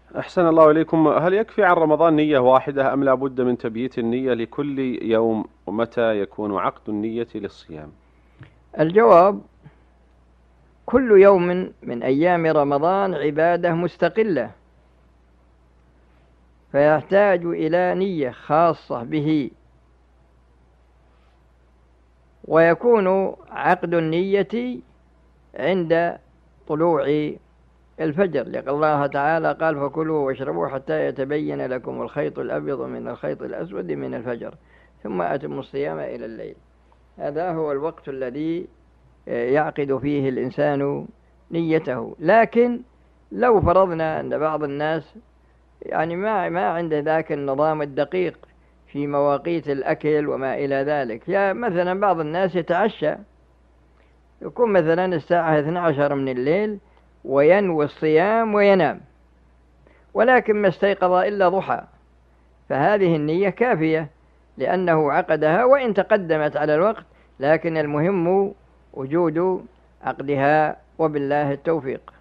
أحسن الله إليكم. هل يكفي عن رمضان نية واحدة أم لا بد من تبييت النية لكل يوم؟ ومتى يكون عقد النية للصيام؟ الجواب: كل يوم من أيام رمضان عبادة مستقلة، فيحتاج إلى نية خاصة به، ويكون عقد النية عند طلوع الفجر، لأن الله تعالى قال: فكلوا واشربوا حتى يتبين لكم الخيط الأبيض من الخيط الأسود من الفجر ثم أتموا الصيام إلى الليل. هذا هو الوقت الذي يعقد فيه الإنسان نيته. لكن لو فرضنا أن بعض الناس يعني ما عنده ذاك النظام الدقيق في مواقيت الأكل وما إلى ذلك، يعني مثلا بعض الناس يتعشى، يكون مثلا الساعة 12 من الليل وينوي الصيام وينام، ولكن ما استيقظ إلا ضحى، فهذه النية كافية لأنه عقدها وإن تقدمت على الوقت، لكن المهم وجود عقدها، وبالله التوفيق.